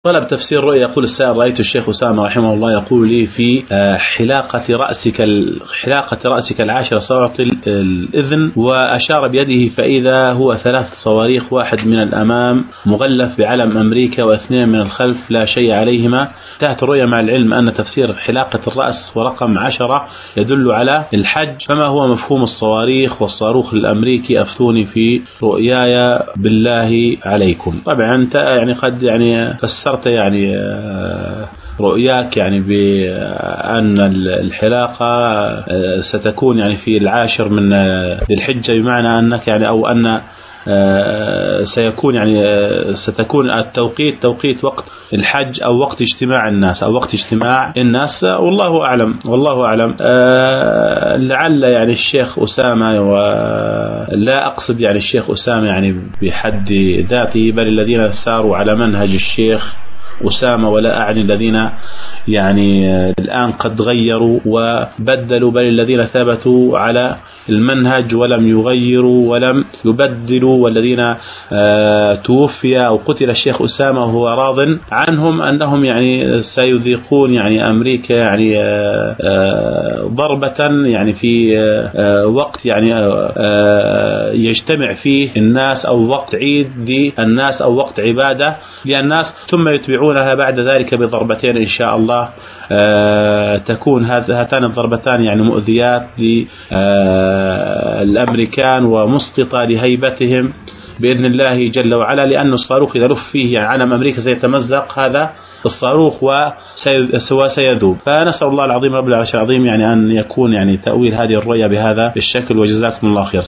طلب تفسير رؤيا. يقول السائل: رأيت الشيخ أسامة رحمه الله يقول لي في حلاقة رأسك العاشرة صارت الإذن، وأشار بيده فإذا هو 3 صواريخ، واحد من الأمام مغلف بعلم أمريكا و2 من الخلف لا شيء عليهما. انتهت الرؤيا مع العلم أن تفسير حلاقة الرأس ورقم 10 يدل على الحج، فما هو مفهوم الصواريخ والصاروخ الأمريكي؟ أفتوني في رؤياي بالله عليكم. طبعا أنت يعني قد يعني فسرت يعني رؤياك يعني بأن الحلاقة ستكون يعني في 10 من ذي الحجة، بمعنى أنك يعني أو أن سيكون يعني ستكون التوقيت توقيت وقت الحج أو وقت اجتماع الناس أو وقت اجتماع الناس، والله أعلم. والله أعلم. لعل يعني الشيخ أسامة، ولا أقصد يعني الشيخ أسامة يعني بحد ذاته، بل الذين ساروا على منهج الشيخ أسامة، ولا أعني الذين يعني الآن قد غيروا وبدلوا، بل الذين ثبتوا على المنهج ولم يغيروا ولم يبدلوا، والذين توفي أو قتل الشيخ أسامة وهو راض عنهم أنهم يعني سيذيقون يعني أمريكا يعني ضربة يعني في وقت يعني يجتمع فيه الناس، أو وقت عيد للناس أو وقت عبادة للناس، ثم يتبعونها بعد ذلك بضربتين إن شاء الله. تكون هاتان الضربتان يعني مؤذيات للأمريكان ومسقطة لهيبتهم بإذن الله جل وعلا، لأن الصاروخ إذا لف فيه يعني علم أمريكا سيتمزق هذا الصاروخ وسيذوب. فنسأل الله العظيم رب العرش العظيم يعني أن يكون يعني تأويل هذه الرؤيا بهذا الشكل، وجزاكم الله خير.